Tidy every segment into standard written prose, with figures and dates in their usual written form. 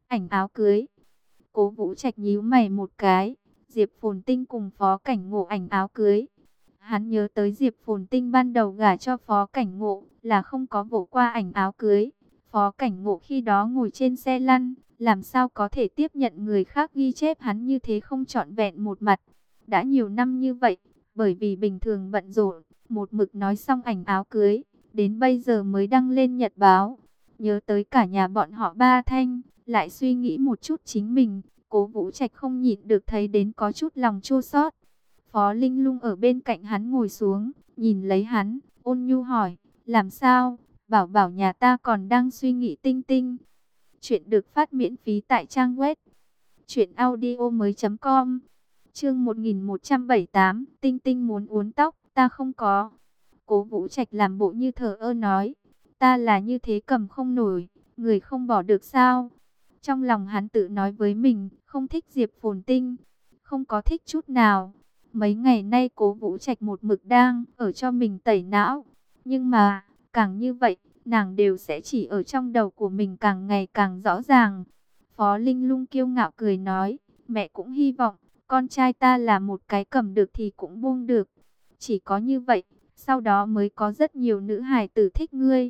Ảnh áo cưới. Cố Vũ Trạch nhíu mày một cái. Diệp Phồn Tinh cùng Phó Cảnh Ngộ ảnh áo cưới. Hắn nhớ tới Diệp Phồn Tinh ban đầu gả cho Phó Cảnh Ngộ là không có vỗ qua ảnh áo cưới. Phó Cảnh Ngộ khi đó ngồi trên xe lăn, làm sao có thể tiếp nhận người khác ghi chép hắn như thế không trọn vẹn một mặt. Đã nhiều năm như vậy, bởi vì bình thường bận rộn, một mực nói xong ảnh áo cưới, đến bây giờ mới đăng lên nhật báo. Nhớ tới cả nhà bọn họ Ba Thanh, lại suy nghĩ một chút chính mình, Cố Vũ Trạch không nhịn được thấy đến có chút lòng chua xót. Phó Linh Lung ở bên cạnh hắn ngồi xuống, nhìn lấy hắn, ôn nhu hỏi, làm sao, bảo bảo nhà ta còn đang suy nghĩ tinh tinh. Chuyện được phát miễn phí tại trang web truyệnaudiomoi.com. Chương 1178, Tinh Tinh muốn uốn tóc, ta không có. Cố Vũ Trạch làm bộ như thờ ơ nói, ta là như thế cầm không nổi, người không bỏ được sao? Trong lòng hắn tự nói với mình, không thích Diệp Phồn Tinh, không có thích chút nào. Mấy ngày nay Cố Vũ Trạch một mực đang ở cho mình tẩy não, nhưng mà càng như vậy, nàng đều sẽ chỉ ở trong đầu của mình càng ngày càng rõ ràng. Phó Linh Lung kiêu ngạo cười nói, mẹ cũng hy vọng con trai ta là một cái cầm được thì cũng buông được. Chỉ có như vậy, sau đó mới có rất nhiều nữ hài tử thích ngươi.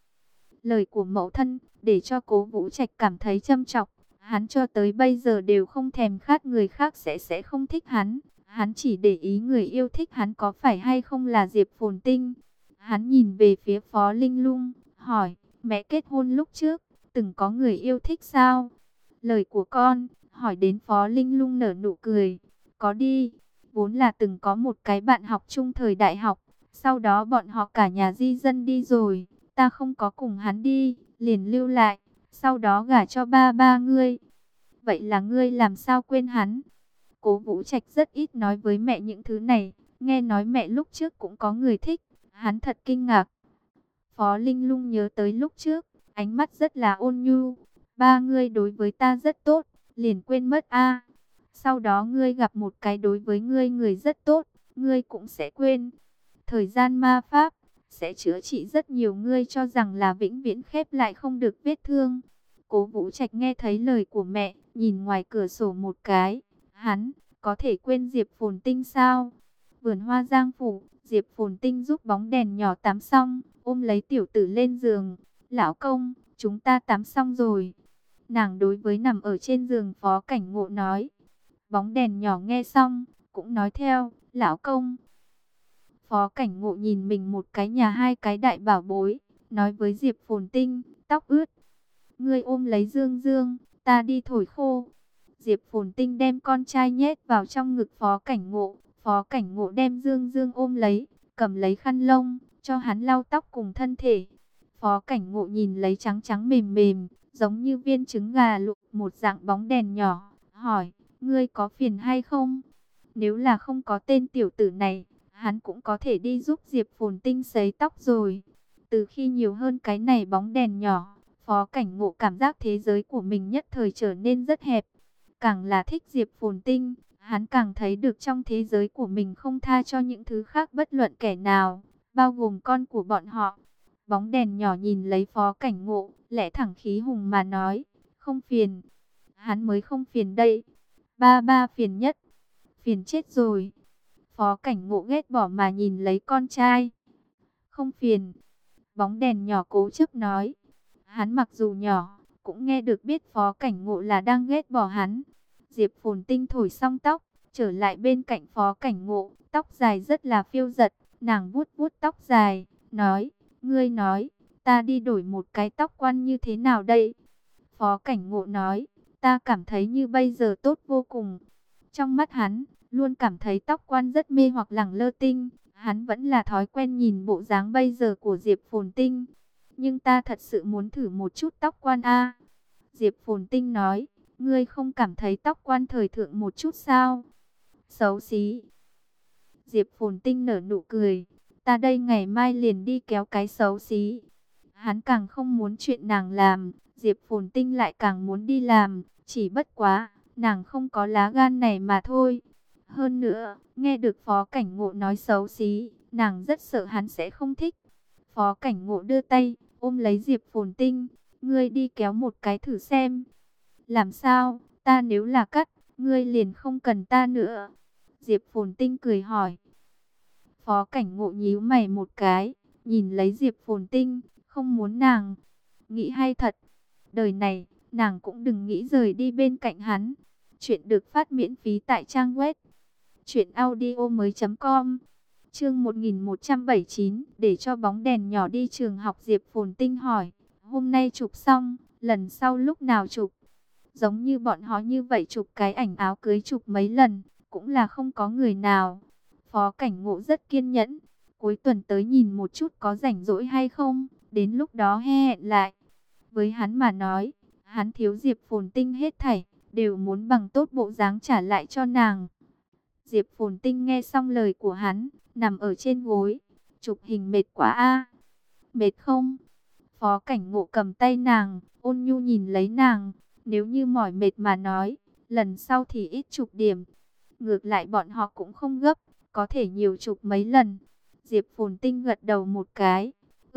Lời của mẫu thân để cho Cố Vũ Trạch cảm thấy châm chọc. Hắn cho tới bây giờ đều không thèm khát người khác sẽ không thích hắn. Hắn chỉ để ý người yêu thích hắn có phải hay không là Diệp Phồn Tinh. Hắn nhìn về phía Phó Linh Lung, hỏi, mẹ kết hôn lúc trước, từng có người yêu thích sao? Lời của con, hỏi đến Phó Linh Lung nở nụ cười, có đi, vốn là từng có một cái bạn học chung thời đại học, sau đó bọn họ cả nhà di dân đi rồi, ta không có cùng hắn đi, liền lưu lại, sau đó gả cho ba ba ngươi. Vậy là ngươi làm sao quên hắn? Cố Vũ Trạch rất ít nói với mẹ những thứ này, nghe nói mẹ lúc trước cũng có người thích, hắn thật kinh ngạc. Phó Linh Lung nhớ tới lúc trước, ánh mắt rất là ôn nhu, ba ngươi đối với ta rất tốt, liền quên mất a. Sau đó ngươi gặp một cái đối với ngươi người rất tốt, ngươi cũng sẽ quên. Thời gian ma pháp sẽ chữa trị rất nhiều ngươi cho rằng là vĩnh viễn khép lại không được vết thương. Cố Vũ Trạch nghe thấy lời của mẹ, nhìn ngoài cửa sổ một cái, hắn có thể quên Diệp Phồn Tinh sao? Vườn hoa Giang phủ, Diệp Phồn Tinh giúp bóng đèn nhỏ tắm xong, ôm lấy tiểu tử lên giường. Lão công, chúng ta tắm xong rồi. Nàng đối với nằm ở trên giường Phó Cảnh Ngộ nói. Bóng đèn nhỏ nghe xong, cũng nói theo, lão công. Phó Cảnh Ngộ nhìn mình một cái nhà hai cái đại bảo bối, nói với Diệp Phồn Tinh, tóc ướt. Ngươi ôm lấy Dương Dương, ta đi thổi khô. Diệp Phồn Tinh đem con trai nhét vào trong ngực Phó Cảnh Ngộ. Phó Cảnh Ngộ đem Dương Dương ôm lấy, cầm lấy khăn lông, cho hắn lau tóc cùng thân thể. Phó Cảnh Ngộ nhìn lấy trắng trắng mềm mềm, giống như viên trứng gà luộc một dạng bóng đèn nhỏ, hỏi, ngươi có phiền hay không? Nếu là không có tên tiểu tử này, hắn cũng có thể đi giúp Diệp Phồn Tinh sấy tóc rồi. Từ khi nhiều hơn cái này bóng đèn nhỏ, Phó Cảnh Ngộ cảm giác thế giới của mình nhất thời trở nên rất hẹp. Càng là thích Diệp Phồn Tinh, hắn càng thấy được trong thế giới của mình không tha cho những thứ khác bất luận kẻ nào, bao gồm con của bọn họ. Bóng đèn nhỏ nhìn lấy Phó Cảnh Ngộ, lẽ thẳng khí hùng mà nói, không phiền. Hắn mới không phiền đây. Ba ba phiền nhất. Phiền chết rồi. Phó Cảnh Ngộ ghét bỏ mà nhìn lấy con trai. Không phiền. Bóng đèn nhỏ cố chấp nói. Hắn mặc dù nhỏ, cũng nghe được biết Phó Cảnh Ngộ là đang ghét bỏ hắn. Diệp Phồn Tinh thổi xong tóc, trở lại bên cạnh Phó Cảnh Ngộ, tóc dài rất là phiêu dật, nàng vuốt vuốt tóc dài, nói, ngươi nói, ta đi đổi một cái tóc quăn như thế nào đây? Phó Cảnh Ngộ nói, ta cảm thấy như bây giờ tốt vô cùng. Trong mắt hắn, luôn cảm thấy tóc quăn rất mê hoặc lẳng lơ tinh, hắn vẫn là thói quen nhìn bộ dáng bây giờ của Diệp Phồn Tinh. Nhưng ta thật sự muốn thử một chút tóc quan a. Diệp Phồn Tinh nói, ngươi không cảm thấy tóc quan thời thượng một chút sao? Xấu xí. Diệp Phồn Tinh nở nụ cười, ta đây ngày mai liền đi kéo cái xấu xí. Hắn càng không muốn chuyện nàng làm, Diệp Phồn Tinh lại càng muốn đi làm, chỉ bất quá, nàng không có lá gan này mà thôi. Hơn nữa, nghe được Phó Cảnh Ngộ nói xấu xí, nàng rất sợ hắn sẽ không thích. Phó Cảnh Ngộ đưa tay, ôm lấy Diệp Phồn Tinh, ngươi đi kéo một cái thử xem. Làm sao, ta nếu là cắt, ngươi liền không cần ta nữa. Diệp Phồn Tinh cười hỏi. Phó Cảnh Ngộ nhíu mày một cái, nhìn lấy Diệp Phồn Tinh, không muốn nàng. Nghĩ hay thật, đời này, nàng cũng đừng nghĩ rời đi bên cạnh hắn. Chuyện được phát miễn phí tại trang web truyệnaudiomoi.com. Chương 1179, để cho bóng đèn nhỏ đi trường học. Diệp Phồn Tinh hỏi, hôm nay chụp xong, lần sau lúc nào chụp? Giống như bọn họ như vậy chụp cái ảnh áo cưới chụp mấy lần, cũng là không có người nào. Phó Cảnh Ngộ rất kiên nhẫn, cuối tuần tới nhìn một chút có rảnh rỗi hay không, đến lúc đó hẹn lại. Với hắn mà nói, hắn thiếu Diệp Phồn Tinh hết thảy, đều muốn bằng tốt bộ dáng trả lại cho nàng. Diệp Phồn Tinh nghe xong lời của hắn, nằm ở trên gối, chụp hình mệt quá a. Mệt không? Phó Cảnh Ngộ cầm tay nàng, ôn nhu nhìn lấy nàng, nếu như mỏi mệt mà nói, lần sau thì ít chụp điểm. Ngược lại bọn họ cũng không gấp, có thể nhiều chụp mấy lần. Diệp Phồn Tinh gật đầu một cái.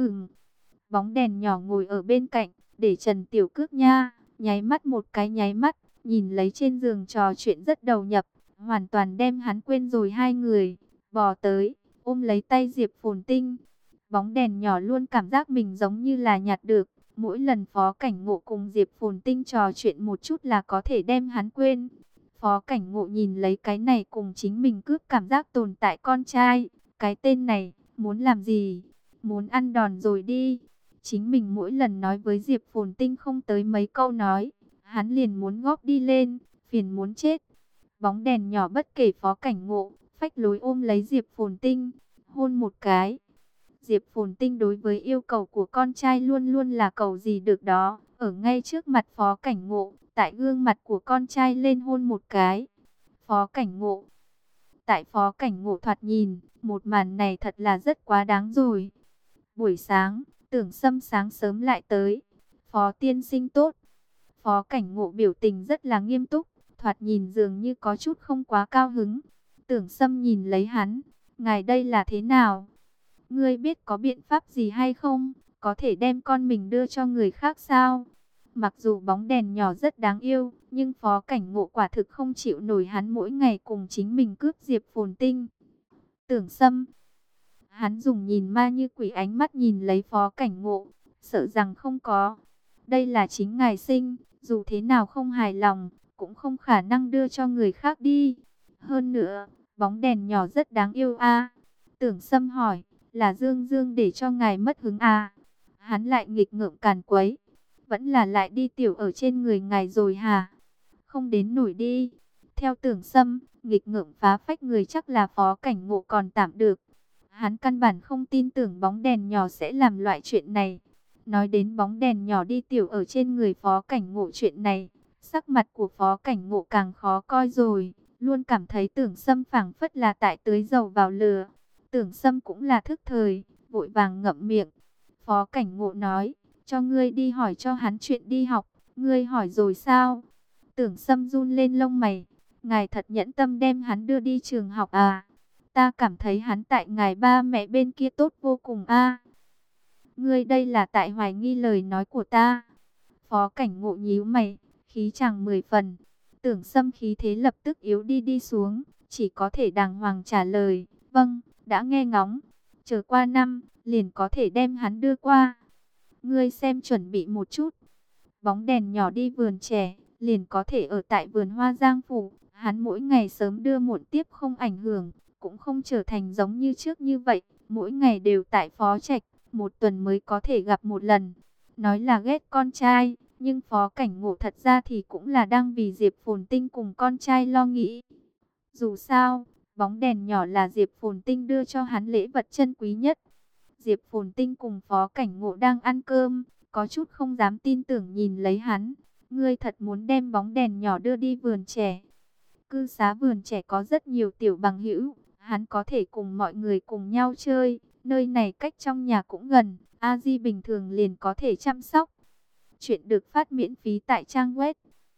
Bóng đèn nhỏ ngồi ở bên cạnh, để Trần Tiểu Cước nha, nháy mắt một cái nháy mắt, nhìn lấy trên giường trò chuyện rất đầu nhập, hoàn toàn đem hắn quên rồi. Hai người bò tới, ôm lấy tay Diệp Phồn Tinh. Bóng đèn nhỏ luôn cảm giác mình giống như là nhặt được. Mỗi lần Phó Cảnh Ngộ cùng Diệp Phồn Tinh trò chuyện một chút là có thể đem hắn quên. Phó Cảnh Ngộ nhìn lấy cái này cùng chính mình cướp cảm giác tồn tại con trai. Cái tên này, muốn làm gì? Muốn ăn đòn rồi đi. Chính mình mỗi lần nói với Diệp Phồn Tinh không tới mấy câu nói, hắn liền muốn góp đi lên, phiền muốn chết. Bóng đèn nhỏ bất kể Phó Cảnh Ngộ, phách lối ôm lấy Diệp Phồn Tinh, hôn một cái. Diệp Phồn Tinh đối với yêu cầu của con trai luôn luôn là cầu gì được đó, ở ngay trước mặt Phó Cảnh Ngộ, tại gương mặt của con trai lên hôn một cái. Phó Cảnh Ngộ. Tại Phó Cảnh Ngộ thoạt nhìn, một màn này thật là rất quá đáng rồi. Buổi sáng, Tưởng Sâm sáng sớm lại tới. Phó tiên sinh tốt. Phó Cảnh Ngộ biểu tình rất là nghiêm túc, thoạt nhìn dường như có chút không quá cao hứng. Tưởng Sâm nhìn lấy hắn, ngài đây là thế nào? Ngươi biết có biện pháp gì hay không? Có thể đem con mình đưa cho người khác sao? Mặc dù bóng đèn nhỏ rất đáng yêu, nhưng Phó Cảnh Ngộ quả thực không chịu nổi hắn mỗi ngày cùng chính mình cướp Diệp Phồn Tinh. Tưởng Sâm, hắn dùng nhìn ma như quỷ ánh mắt nhìn lấy Phó Cảnh Ngộ, sợ rằng không có. Đây là chính ngài sinh, dù thế nào không hài lòng, cũng không khả năng đưa cho người khác đi. Hơn nữa, bóng đèn nhỏ rất đáng yêu a. Tưởng Sâm hỏi, là Dương Dương để cho ngài mất hứng à? Hắn lại nghịch ngợm càn quấy, vẫn là lại đi tiểu ở trên người ngài rồi hả? Không đến nổi đi. Theo Tưởng Sâm, nghịch ngợm phá phách người chắc là Phó Cảnh Ngộ còn tạm được. Hắn căn bản không tin tưởng bóng đèn nhỏ sẽ làm loại chuyện này. Nói đến bóng đèn nhỏ đi tiểu ở trên người Phó Cảnh Ngộ chuyện này, sắc mặt của Phó Cảnh Ngộ càng khó coi rồi, luôn cảm thấy Tưởng Sâm phảng phất là tại tưới dầu vào lửa. Tưởng Sâm cũng là thức thời, vội vàng ngậm miệng. Phó Cảnh Ngộ nói, cho ngươi đi hỏi cho hắn chuyện đi học, ngươi hỏi rồi sao? Tưởng Sâm run lên lông mày, ngài thật nhẫn tâm đem hắn đưa đi trường học à? Ta cảm thấy hắn tại ngài ba mẹ bên kia tốt vô cùng a. Ngươi đây là tại hoài nghi lời nói của ta. Phó Cảnh Ngộ nhíu mày, khí chàng 10 phần. Tưởng Sâm khí thế lập tức yếu đi xuống, chỉ có thể đàng hoàng trả lời, vâng, đã nghe ngóng. Chờ qua năm, liền có thể đem hắn đưa qua. Ngươi xem chuẩn bị một chút. Bóng đèn nhỏ đi vườn trẻ, liền có thể ở tại vườn hoa Giang Phủ. Hắn mỗi ngày sớm đưa muộn tiếp không ảnh hưởng, cũng không trở thành giống như trước như vậy. Mỗi ngày đều tại Phó Trạch, một tuần mới có thể gặp một lần. Nói là ghét con trai, nhưng Phó Cảnh Ngộ thật ra thì cũng là đang vì Diệp Phồn Tinh cùng con trai lo nghĩ. Dù sao, bóng đèn nhỏ là Diệp Phồn Tinh đưa cho hắn lễ vật chân quý nhất. Diệp Phồn Tinh cùng Phó Cảnh Ngộ đang ăn cơm, có chút không dám tin tưởng nhìn lấy hắn. Ngươi thật muốn đem bóng đèn nhỏ đưa đi vườn trẻ? Cư xá vườn trẻ có rất nhiều tiểu bằng hữu, hắn có thể cùng mọi người cùng nhau chơi. Nơi này cách trong nhà cũng gần, A Di bình thường liền có thể chăm sóc. Chuyện được phát miễn phí tại trang web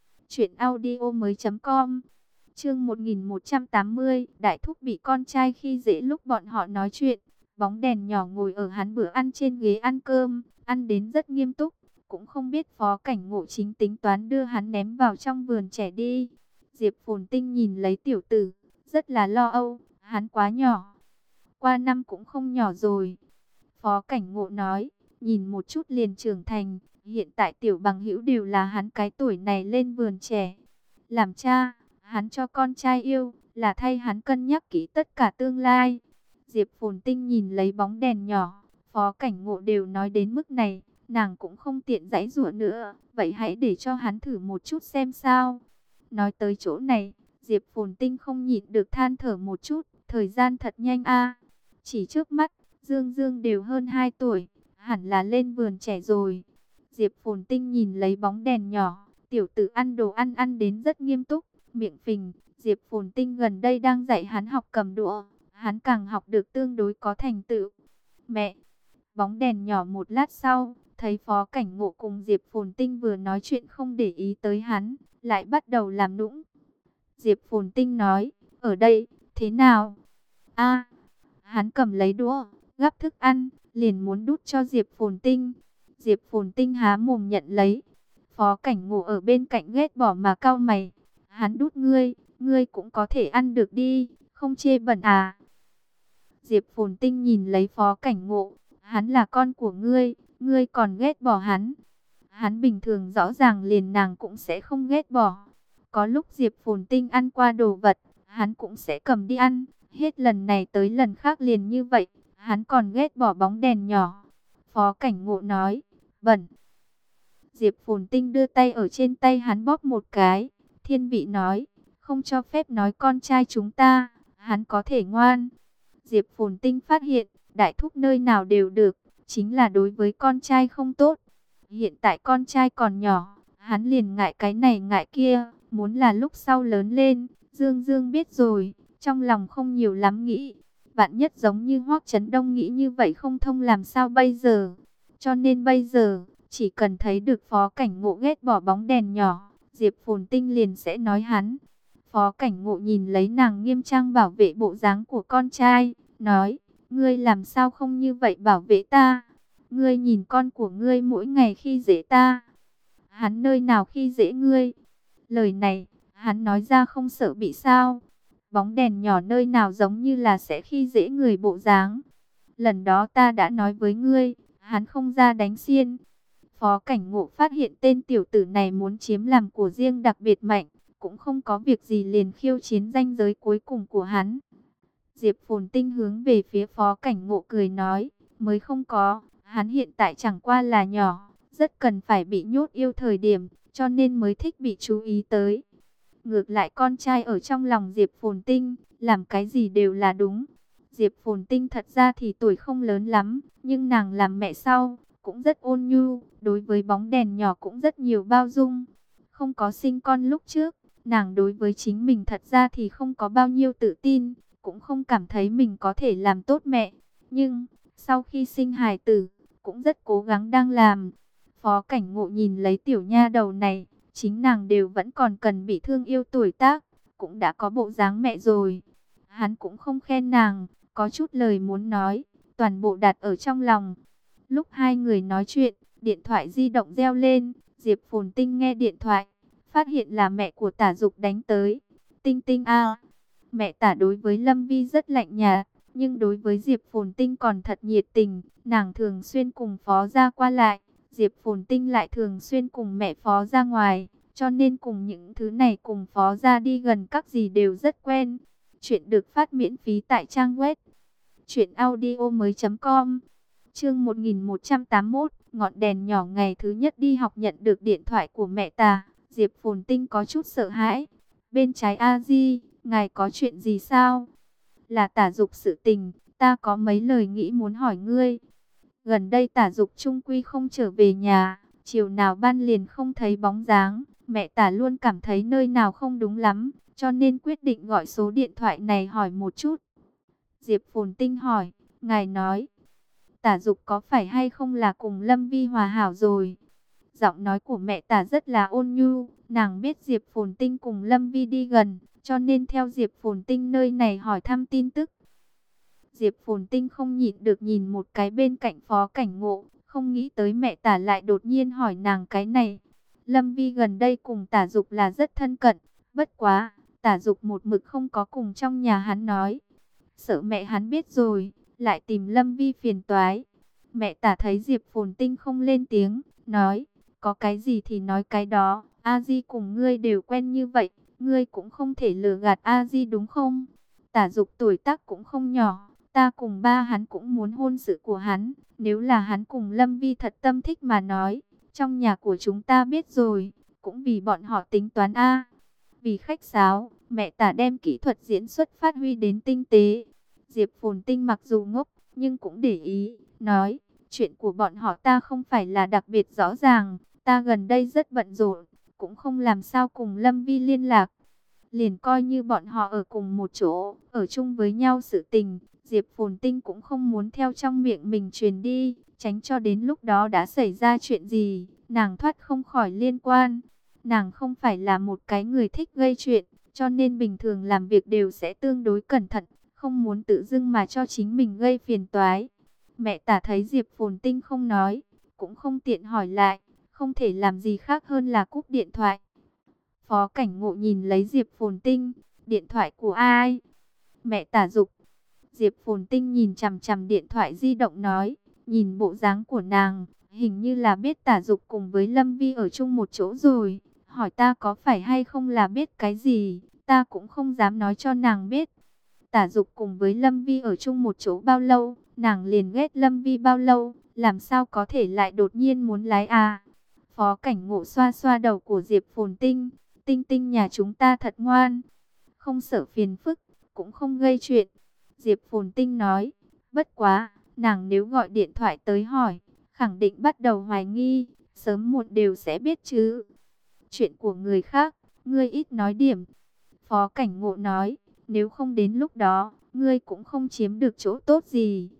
truyệnaudiomoi.com. Chương 1180, Đại Thúc bị con trai khi dễ. Lúc bọn họ nói chuyện, bóng đèn nhỏ ngồi ở hắn bữa ăn trên ghế ăn cơm, ăn đến rất nghiêm túc, cũng không biết Phó Cảnh Ngộ chính tính toán đưa hắn ném vào trong vườn trẻ đi. Diệp Phồn Tinh nhìn lấy tiểu tử, rất là lo âu, hắn quá nhỏ. Qua năm cũng không nhỏ rồi. Phó Cảnh Ngộ nói, nhìn một chút liền trưởng thành, hiện tại tiểu bằng hữu đều là hắn cái tuổi này lên vườn trẻ. Làm cha, hắn cho con trai yêu, là thay hắn cân nhắc kỹ tất cả tương lai. Diệp Phồn Tinh nhìn lấy bóng đèn nhỏ, Phó Cảnh Ngộ đều nói đến mức này, nàng cũng không tiện giãy giụa nữa, vậy hãy để cho hắn thử một chút xem sao. Nói tới chỗ này, Diệp Phồn Tinh không nhịn được than thở một chút, thời gian thật nhanh a. Chỉ trước mắt, Dương Dương đều hơn 2 tuổi, hẳn là lên vườn trẻ rồi. Diệp Phồn Tinh nhìn lấy bóng đèn nhỏ, tiểu tử ăn đồ ăn đến rất nghiêm túc, miệng phình. Diệp Phồn Tinh gần đây đang dạy hắn học cầm đũa, hắn càng học được tương đối có thành tựu. Mẹ, bóng đèn nhỏ một lát sau, thấy Phó Cảnh Ngộ cùng Diệp Phồn Tinh vừa nói chuyện không để ý tới hắn, lại bắt đầu làm nũng. Diệp Phồn Tinh nói, ở đây, thế nào? A, hắn cầm lấy đũa, gắp thức ăn, liền muốn đút cho Diệp Phồn Tinh. Diệp Phồn Tinh há mồm nhận lấy. Phó Cảnh Ngộ ở bên cạnh ghét bỏ mà cau mày. Hắn đút ngươi cũng có thể ăn được đi, không chê bẩn à? Diệp Phồn Tinh nhìn lấy Phó Cảnh Ngộ, hắn là con của ngươi còn ghét bỏ hắn. Hắn bình thường rõ ràng liền nàng cũng sẽ không ghét bỏ. Có lúc Diệp Phồn Tinh ăn qua đồ vật, hắn cũng sẽ cầm đi ăn. Hết lần này tới lần khác liền như vậy, hắn còn ghét bỏ bóng đèn nhỏ. Phó Cảnh Ngộ nói, bẩn. Diệp Phồn Tinh đưa tay ở trên tay hắn bóp một cái. Thiên Vị nói, không cho phép nói con trai chúng ta, hắn có thể ngoan. Diệp Phồn Tinh phát hiện, đại thúc nơi nào đều được, chính là đối với con trai không tốt. Hiện tại con trai còn nhỏ, hắn liền ngại cái này ngại kia, muốn là lúc sau lớn lên, Dương Dương biết rồi, trong lòng không nhiều lắm nghĩ. Vạn nhất giống như Hoắc Chấn Đông nghĩ như vậy không thông làm sao bây giờ. Cho nên bây giờ, chỉ cần thấy được Phó Cảnh Ngộ ghét bỏ bóng đèn nhỏ, Diệp Phồn Tinh liền sẽ nói hắn. Phó Cảnh Ngộ nhìn lấy nàng nghiêm trang bảo vệ bộ dáng của con trai, nói, ngươi làm sao không như vậy bảo vệ ta? Ngươi nhìn con của ngươi mỗi ngày khi dễ ta. Hắn nơi nào khi dễ ngươi? Lời này, hắn nói ra không sợ bị sao? Bóng đèn nhỏ nơi nào giống như là sẽ khi dễ người bộ dáng. Lần đó ta đã nói với ngươi, hắn không ra đánh xiên. Phó Cảnh Ngộ phát hiện tên tiểu tử này muốn chiếm làm của riêng đặc biệt mạnh, cũng không có việc gì liền khiêu chiến ranh giới cuối cùng của hắn. Diệp Phồn Tinh hướng về phía Phó Cảnh Ngộ cười nói, mới không có, hắn hiện tại chẳng qua là nhỏ, rất cần phải bị nhốt yêu thời điểm, cho nên mới thích bị chú ý tới. Ngược lại con trai ở trong lòng Diệp Phồn Tinh, làm cái gì đều là đúng. Diệp Phồn Tinh thật ra thì tuổi không lớn lắm, nhưng nàng làm mẹ sau, cũng rất ôn nhu, đối với bóng đèn nhỏ cũng rất nhiều bao dung. Không có sinh con lúc trước, nàng đối với chính mình thật ra thì không có bao nhiêu tự tin, cũng không cảm thấy mình có thể làm tốt mẹ. Nhưng, sau khi sinh hài tử, cũng rất cố gắng đang làm. Phó Cảnh Ngộ nhìn lấy tiểu nha đầu này, chính nàng đều vẫn còn cần bị thương yêu tuổi tác, cũng đã có bộ dáng mẹ rồi. Hắn cũng không khen nàng, có chút lời muốn nói, toàn bộ đặt ở trong lòng. Lúc hai người nói chuyện, điện thoại di động reo lên, Diệp Phồn Tinh nghe điện thoại, phát hiện là mẹ của Tả Dục đánh tới. Tinh Tinh a, mẹ Tả đối với Lâm Vi rất lạnh nhạt, nhưng đối với Diệp Phồn Tinh còn thật nhiệt tình, nàng thường xuyên cùng Phó ra qua lại. Diệp Phồn Tinh lại thường xuyên cùng mẹ Phó ra ngoài, cho nên cùng những thứ này cùng Phó ra đi gần các gì đều rất quen. Chuyện được phát miễn phí tại trang web truyệnaudiomoi.com. Chương 1181, ngọn đèn nhỏ ngày thứ nhất đi học nhận được điện thoại của mẹ Tả, Diệp Phồn Tinh có chút sợ hãi. Bên trái A Di, ngài có chuyện gì sao? Là Tả Dục sự tình, ta có mấy lời nghĩ muốn hỏi ngươi. Gần đây Tả Dục trung quy không trở về nhà, chiều nào ban liền không thấy bóng dáng, mẹ Tả luôn cảm thấy nơi nào không đúng lắm, cho nên quyết định gọi số điện thoại này hỏi một chút. Diệp Phồn Tinh hỏi, ngài nói, Tả Dục có phải hay không là cùng Lâm Vi hòa hảo rồi? Giọng nói của mẹ Tả rất là ôn nhu, nàng biết Diệp Phồn Tinh cùng Lâm Vi đi gần, cho nên theo Diệp Phồn Tinh nơi này hỏi thăm tin tức. Diệp Phồn Tinh không nhịn được nhìn một cái bên cạnh Phó Cảnh Ngộ, Không nghĩ tới mẹ Tả lại đột nhiên hỏi nàng cái này. Lâm Vi gần đây cùng Tả Dục là rất thân cận, bất quá, Tả Dục một mực không có cùng trong nhà hắn nói. Sợ mẹ hắn biết rồi, lại tìm Lâm Vi phiền toái. Mẹ Tả thấy Diệp Phồn Tinh không lên tiếng, nói, có cái gì thì nói cái đó, A Di cùng ngươi đều quen như vậy, ngươi cũng không thể lừa gạt A Di đúng không? Tả Dục tuổi tác cũng không nhỏ, ta cùng ba hắn cũng muốn hôn sự của hắn, nếu là hắn cùng Lâm Vi thật tâm thích mà nói, trong nhà của chúng ta biết rồi, cũng vì bọn họ tính toán A. Vì khách sáo, mẹ Tả đem kỹ thuật diễn xuất phát huy đến tinh tế. Diệp Phồn Tinh mặc dù ngốc, nhưng cũng để ý, nói, chuyện của bọn họ ta không phải là đặc biệt rõ ràng, ta gần đây rất bận rộn, cũng không làm sao cùng Lâm Vi liên lạc. Liền coi như bọn họ ở cùng một chỗ, ở chung với nhau sự tình, Diệp Phồn Tinh cũng không muốn theo trong miệng mình truyền đi, tránh cho đến lúc đó đã xảy ra chuyện gì, nàng thoát không khỏi liên quan. Nàng không phải là một cái người thích gây chuyện, cho nên bình thường làm việc đều sẽ tương đối cẩn thận, không muốn tự dưng mà cho chính mình gây phiền toái. Mẹ Tả thấy Diệp Phồn Tinh không nói, cũng không tiện hỏi lại, không thể làm gì khác hơn là cúp điện thoại. Phó Cảnh Ngộ nhìn lấy Diệp Phồn Tinh, điện thoại của ai? Mẹ Tả giục. Diệp Phồn Tinh nhìn chằm chằm điện thoại di động nói, nhìn bộ dáng của nàng, hình như là biết Tả Dục cùng với Lâm Vi ở chung một chỗ rồi. Hỏi ta có phải hay không là biết cái gì, ta cũng không dám nói cho nàng biết. Tả Dục cùng với Lâm Vi ở chung một chỗ bao lâu, nàng liền ghét Lâm Vi bao lâu, làm sao có thể lại đột nhiên muốn lái à? Phó Cảnh Ngộ xoa xoa đầu của Diệp Phồn Tinh, Tinh Tinh nhà chúng ta thật ngoan, không sợ phiền phức, cũng không gây chuyện. Diệp Phồn Tinh nói, bất quá, nàng nếu gọi điện thoại tới hỏi, khẳng định bắt đầu hoài nghi, sớm muộn đều sẽ biết chứ. Chuyện của người khác, ngươi ít nói điểm. Phó Cảnh Ngộ nói, nếu không đến lúc đó, ngươi cũng không chiếm được chỗ tốt gì.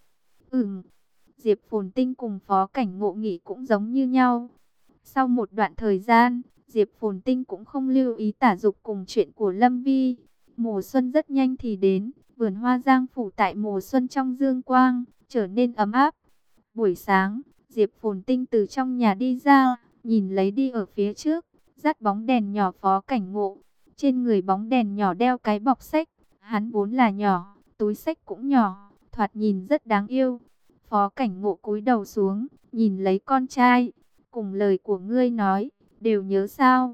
Diệp Phồn Tinh cùng Phó Cảnh Ngộ nghĩ cũng giống như nhau. Sau một đoạn thời gian, Diệp Phồn Tinh cũng không lưu ý Tả Dục cùng chuyện của Lâm Vi. Mùa xuân rất nhanh thì đến, vườn hoa giang phủ tại mùa xuân trong dương quang, trở nên ấm áp. Buổi sáng, Diệp Phồn Tinh từ trong nhà đi ra, nhìn lấy đi ở phía trước, dắt bóng đèn nhỏ Phó Cảnh Ngộ. Trên người bóng đèn nhỏ đeo cái bọc sách, hắn vốn là nhỏ, túi sách cũng nhỏ, thoạt nhìn rất đáng yêu. Phó Cảnh Ngộ cúi đầu xuống, nhìn lấy con trai, cùng lời của ngươi nói, đều nhớ sao?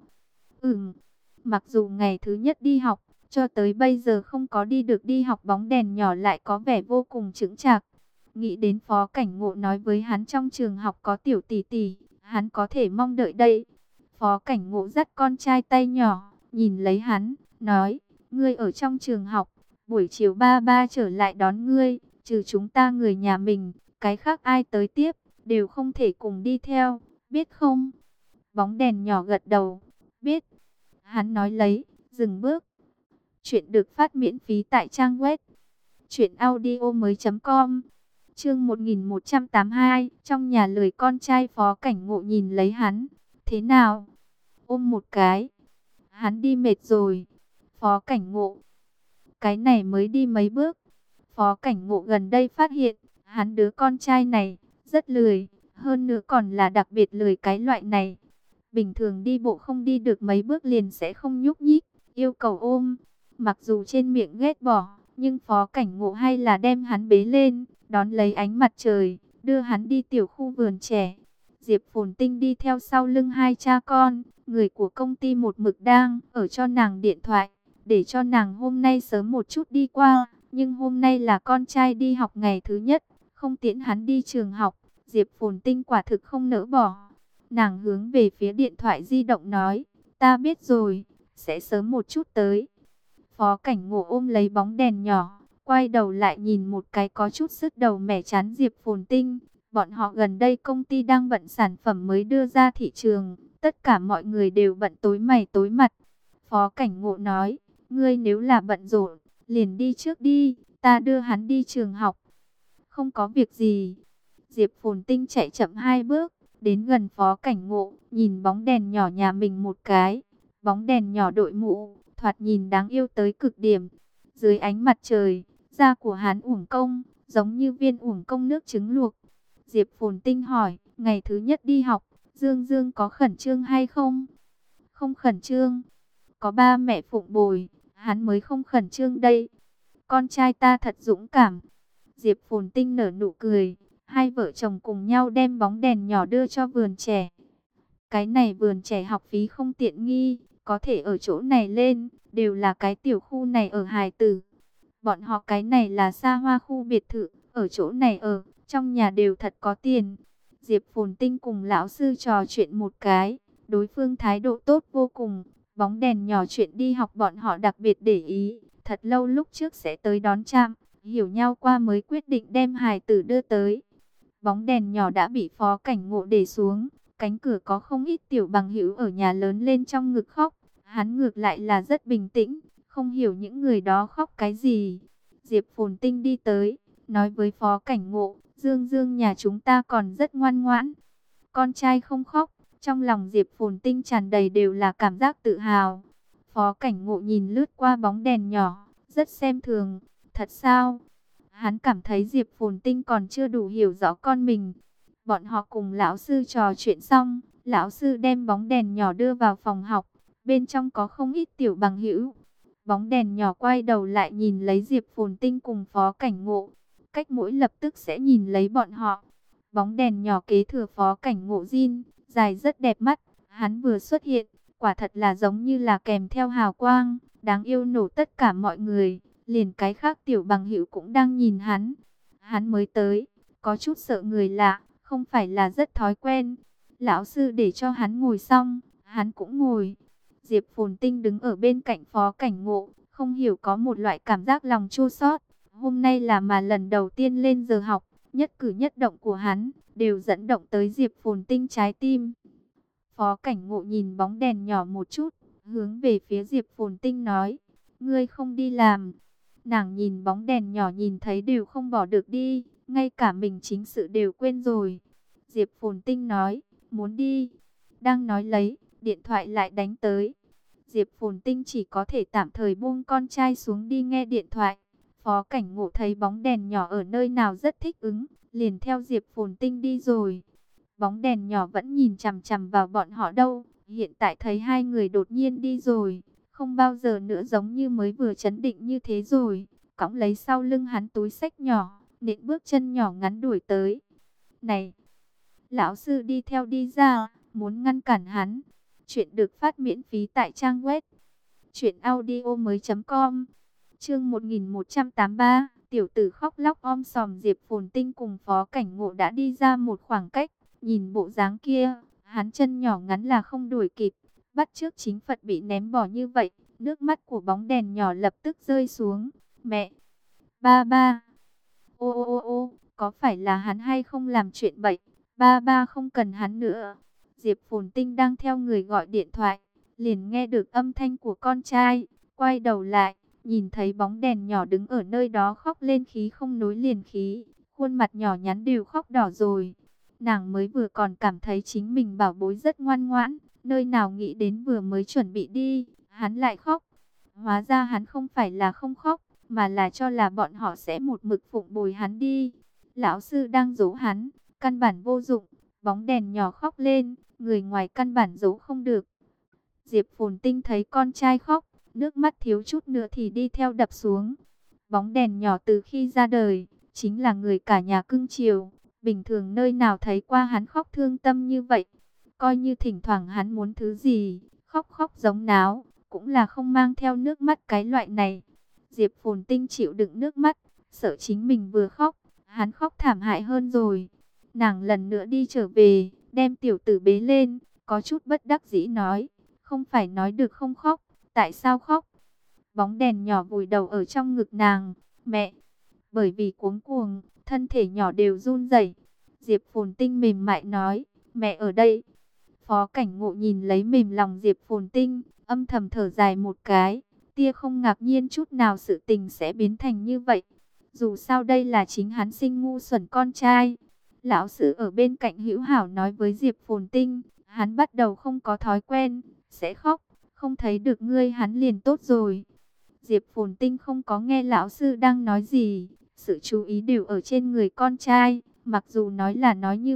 Mặc dù ngày thứ nhất đi học, cho tới bây giờ không có đi được đi học, bóng đèn nhỏ lại có vẻ vô cùng chững chạc. Nghĩ đến Phó Cảnh Ngộ nói với hắn trong trường học có tiểu tỷ tỷ, hắn có thể mong đợi đây. Phó Cảnh Ngộ dắt con trai tay nhỏ, nhìn lấy hắn, nói, ngươi ở trong trường học, buổi chiều ba ba trở lại đón ngươi, trừ chúng ta người nhà mình, cái khác ai tới tiếp, đều không thể cùng đi theo, biết không? Bóng đèn nhỏ gật đầu, biết. Hắn nói lấy, dừng bước. Chuyện được phát miễn phí tại trang web truyệnaudiomoi.com. Chương 1182, trong nhà lười con trai Phó Cảnh Ngộ nhìn lấy hắn, thế nào? Ôm một cái. Hắn đi mệt rồi. Phó Cảnh Ngộ, cái này mới đi mấy bước. Phó Cảnh Ngộ gần đây phát hiện, hắn đứa con trai này rất lười, hơn nữa còn là đặc biệt lười cái loại này. Bình thường đi bộ không đi được mấy bước liền sẽ không nhúc nhích, yêu cầu ôm. Mặc dù trên miệng ghét bỏ, nhưng Phó Cảnh Ngộ hay là đem hắn bế lên, đón lấy ánh mặt trời, đưa hắn đi tiểu khu vườn trẻ. Diệp Phồn Tinh đi theo sau lưng hai cha con, người của công ty một mực đang ở cho nàng điện thoại, để cho nàng hôm nay sớm một chút đi qua. Nhưng hôm nay là con trai đi học ngày thứ nhất, không tiễn hắn đi trường học, Diệp Phồn Tinh quả thực không nỡ bỏ. Nàng hướng về phía điện thoại di động nói, ta biết rồi, sẽ sớm một chút tới. Phó Cảnh Ngộ ôm lấy bóng đèn nhỏ, quay đầu lại nhìn một cái có chút sứt đầu mẻ chán Diệp Phồn Tinh. Bọn họ gần đây công ty đang bận sản phẩm mới đưa ra thị trường, tất cả mọi người đều bận tối mày tối mặt. Phó Cảnh Ngộ nói, ngươi nếu là bận rộn, liền đi trước đi, ta đưa hắn đi trường học. Không có việc gì. Diệp Phồn Tinh chạy chậm hai bước, đến gần Phó Cảnh Ngộ, nhìn bóng đèn nhỏ nhà mình một cái. Bóng đèn nhỏ đội mũ, thoạt nhìn đáng yêu tới cực điểm. Dưới ánh mặt trời, da của hắn uổng công, giống như viên uổng công nước trứng luộc. Diệp Phồn Tinh hỏi, Ngày thứ nhất đi học, Dương Dương có khẩn trương hay không? Không khẩn trương. Có ba mẹ phụng bồi, hắn mới không khẩn trương đây. Con trai ta thật dũng cảm. Diệp Phồn Tinh nở nụ cười. Hai vợ chồng cùng nhau đem bóng đèn nhỏ đưa cho vườn trẻ. Cái này vườn trẻ học phí không tiện nghi, có thể ở chỗ này lên, đều là cái tiểu khu này ở Hải Tử. Bọn họ cái này là xa hoa khu biệt thự, ở chỗ này ở, trong nhà đều thật có tiền. Diệp Phồn Tinh cùng lão sư trò chuyện một cái, đối phương thái độ tốt vô cùng. Bóng đèn nhỏ chuyện đi học bọn họ đặc biệt để ý, thật lâu lúc trước sẽ tới đón chạm, hiểu nhau qua mới quyết định đem Hải Tử đưa tới. Bóng đèn nhỏ đã bị Phó Cảnh Ngộ để xuống, cánh cửa có không ít tiểu bằng hữu ở nhà lớn lên trong ngực khóc. Hắn ngược lại là rất bình tĩnh, không hiểu những người đó khóc cái gì. Diệp Phồn Tinh đi tới, nói với Phó Cảnh Ngộ, Dương Dương nhà chúng ta còn rất ngoan ngoãn. Con trai không khóc, trong lòng Diệp Phồn Tinh tràn đầy đều là cảm giác tự hào. Phó Cảnh Ngộ nhìn lướt qua bóng đèn nhỏ, rất xem thường. Thật sao? Hắn cảm thấy Diệp Phồn Tinh còn chưa đủ hiểu rõ con mình. Bọn họ cùng lão sư trò chuyện xong, lão sư đem bóng đèn nhỏ đưa vào phòng học. Bên trong có không ít tiểu bằng hữu. Bóng đèn nhỏ quay đầu lại nhìn lấy Diệp Phồn Tinh cùng Phó Cảnh Ngộ. Cách mỗi lập tức sẽ nhìn lấy bọn họ. Bóng đèn nhỏ kế thừa Phó Cảnh Ngộ zin, dài rất đẹp mắt. Hắn vừa xuất hiện, quả thật là giống như là kèm theo hào quang, đáng yêu nổ tất cả mọi người. Liền cái khác tiểu bằng hữu cũng đang nhìn hắn. Hắn mới tới, có chút sợ người lạ, không phải là rất thói quen. Lão sư để cho hắn ngồi xong, hắn cũng ngồi. Diệp Phồn Tinh đứng ở bên cạnh Phó Cảnh Ngộ, không hiểu có một loại cảm giác lòng chua xót. Hôm nay là mà lần đầu tiên lên giờ học, nhất cử nhất động của hắn đều dẫn động tới Diệp Phồn Tinh trái tim. Phó Cảnh Ngộ nhìn bóng đèn nhỏ một chút, hướng về phía Diệp Phồn Tinh nói, ngươi không đi làm. Nàng nhìn bóng đèn nhỏ nhìn thấy đều không bỏ được đi, ngay cả mình chính sự đều quên rồi. Diệp Phồn Tinh nói, muốn đi. Đang nói lấy, điện thoại lại đánh tới. Diệp Phồn Tinh chỉ có thể tạm thời buông con trai xuống đi nghe điện thoại. Phó Cảnh Ngộ thấy bóng đèn nhỏ ở nơi nào rất thích ứng, liền theo Diệp Phồn Tinh đi rồi. Bóng đèn nhỏ vẫn nhìn chằm chằm vào bọn họ đâu, hiện tại thấy hai người đột nhiên đi rồi, không bao giờ nữa giống như mới vừa chấn định như thế rồi. Cõng lấy sau lưng hắn túi xách nhỏ, nện bước chân nhỏ ngắn đuổi tới. Này, lão sư đi theo đi ra, muốn ngăn cản hắn. Chuyện được phát miễn phí tại trang web truyệnaudiomoi.com. Chương 1183, tiểu tử khóc lóc om sòm. Diệp Phồn Tinh cùng Phó Cảnh Ngộ đã đi ra một khoảng cách, nhìn bộ dáng kia, hắn chân nhỏ ngắn là không đuổi kịp, bắt chước chính Phật bị ném bỏ như vậy, nước mắt của bóng đèn nhỏ lập tức rơi xuống. Mẹ, ba ba, ô ô ô ô, có phải là hắn hay không làm chuyện bậy? Ba ba không cần hắn nữa. Diệp Phồn Tinh đang theo người gọi điện thoại, liền nghe được âm thanh của con trai, quay đầu lại, nhìn thấy bóng đèn nhỏ đứng ở nơi đó khóc lên khí không nối liền khí, khuôn mặt nhỏ nhắn đều khóc đỏ rồi. Nàng mới vừa còn cảm thấy chính mình bảo bối rất ngoan ngoãn, nơi nào nghĩ đến vừa mới chuẩn bị đi, hắn lại khóc. Hóa ra hắn không phải là không khóc, mà là cho là bọn họ sẽ một mực phụng bồi hắn đi. Lão sư đang giấu hắn, căn bản vô dụng, bóng đèn nhỏ khóc lên, người ngoài căn bản giấu không được. Diệp Phồn Tinh thấy con trai khóc, nước mắt thiếu chút nữa thì đi theo đập xuống. Bóng đèn nhỏ từ khi ra đời, chính là người cả nhà cưng chiều. Bình thường nơi nào thấy qua hắn khóc thương tâm như vậy. Coi như thỉnh thoảng hắn muốn thứ gì, khóc khóc giống náo, cũng là không mang theo nước mắt cái loại này. Diệp Phồn Tinh chịu đựng nước mắt, sợ chính mình vừa khóc, hắn khóc thảm hại hơn rồi. Nàng lần nữa đi trở về, đem tiểu tử bế lên, có chút bất đắc dĩ nói, không phải nói được không khóc, tại sao khóc? Bóng đèn nhỏ vùi đầu ở trong ngực nàng, mẹ, bởi vì cuống cuồng, thân thể nhỏ đều run rẩy. Diệp Phồn Tinh mềm mại nói, mẹ ở đây. Phó Cảnh Ngộ nhìn lấy mềm lòng Diệp Phồn Tinh, âm thầm thở dài một cái, tia không ngạc nhiên chút nào sự tình sẽ biến thành như vậy. Dù sao đây là chính hắn sinh ngu xuẩn con trai. Lão sư ở bên cạnh hữu hảo nói với Diệp Phồn Tinh, hắn bắt đầu không có thói quen, sẽ khóc, không thấy được ngươi hắn liền tốt rồi. Diệp Phồn Tinh không có nghe lão sư đang nói gì, sự chú ý đều ở trên người con trai, mặc dù nói là nói như vậy,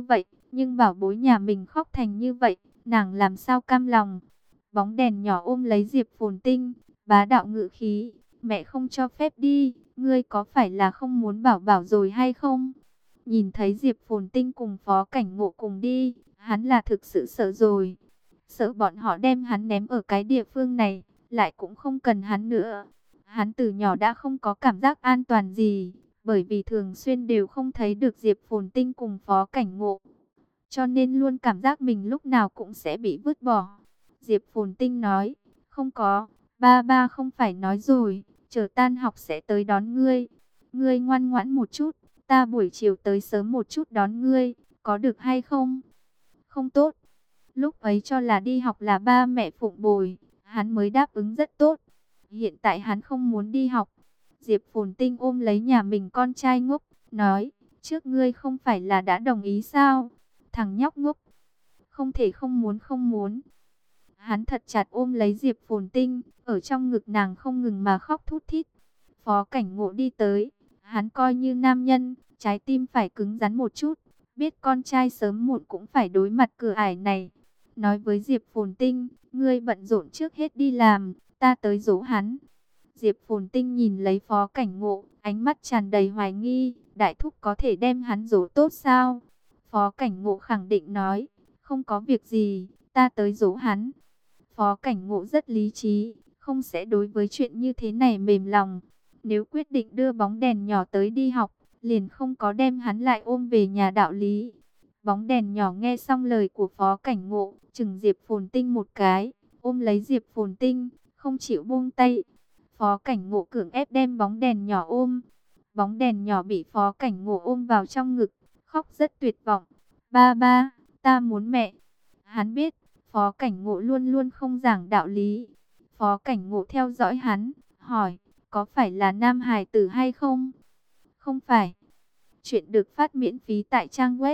Nhưng bảo bối nhà mình khóc thành như vậy, nàng làm sao cam lòng. Bóng đèn nhỏ ôm lấy Diệp Phồn Tinh, bá đạo ngự khí, mẹ không cho phép đi, ngươi có phải là không muốn bảo bảo rồi hay không? Nhìn thấy Diệp Phồn Tinh cùng Phó Cảnh Ngộ cùng đi, hắn là thực sự sợ rồi. Sợ bọn họ đem hắn ném ở cái địa phương này, lại cũng không cần hắn nữa. Hắn từ nhỏ đã không có cảm giác an toàn gì, bởi vì thường xuyên đều không thấy được Diệp Phồn Tinh cùng Phó Cảnh Ngộ. Cho nên luôn cảm giác mình lúc nào cũng sẽ bị vứt bỏ. Diệp Phồn Tinh nói, không có, ba ba không phải nói rồi, chờ tan học sẽ tới đón ngươi. Ngươi ngoan ngoãn một chút, ta buổi chiều tới sớm một chút đón ngươi, có được hay không? Không tốt. Lúc ấy cho là đi học là ba mẹ phụng bồi, hắn mới đáp ứng rất tốt. Hiện tại hắn không muốn đi học. Diệp Phồn Tinh ôm lấy nhà mình con trai ngốc, nói, trước ngươi không phải là đã đồng ý sao? Thằng nhóc ngốc, không thể không muốn không muốn. Hắn thật chặt ôm lấy Diệp Phồn Tinh, ở trong ngực nàng không ngừng mà khóc thút thít. Phó Cảnh Ngộ đi tới, hắn coi như nam nhân, trái tim phải cứng rắn một chút, biết con trai sớm muộn cũng phải đối mặt cửa ải này. Nói với Diệp Phồn Tinh, ngươi bận rộn trước hết đi làm, ta tới dỗ hắn. Diệp Phồn Tinh nhìn lấy Phó Cảnh Ngộ, ánh mắt tràn đầy hoài nghi, đại thúc có thể đem hắn dỗ tốt sao? Phó Cảnh Ngộ khẳng định nói, không có việc gì, ta tới dỗ hắn. Phó Cảnh Ngộ rất lý trí, không sẽ đối với chuyện như thế này mềm lòng. Nếu quyết định đưa bóng đèn nhỏ tới đi học, liền không có đem hắn lại ôm về nhà đạo lý. Bóng đèn nhỏ nghe xong lời của Phó Cảnh Ngộ, chừng Diệp Phồn Tinh một cái, ôm lấy Diệp Phồn Tinh, không chịu buông tay. Phó Cảnh Ngộ cưỡng ép đem bóng đèn nhỏ ôm. Bóng đèn nhỏ bị Phó Cảnh Ngộ ôm vào trong ngực, khóc rất tuyệt vọng. Ba ba, ta muốn mẹ. Hắn biết, Phó Cảnh Ngộ luôn luôn không giảng đạo lý. Phó Cảnh Ngộ theo dõi hắn, hỏi, có phải là nam hài tử hay không? Không phải. Chuyện được phát miễn phí tại trang web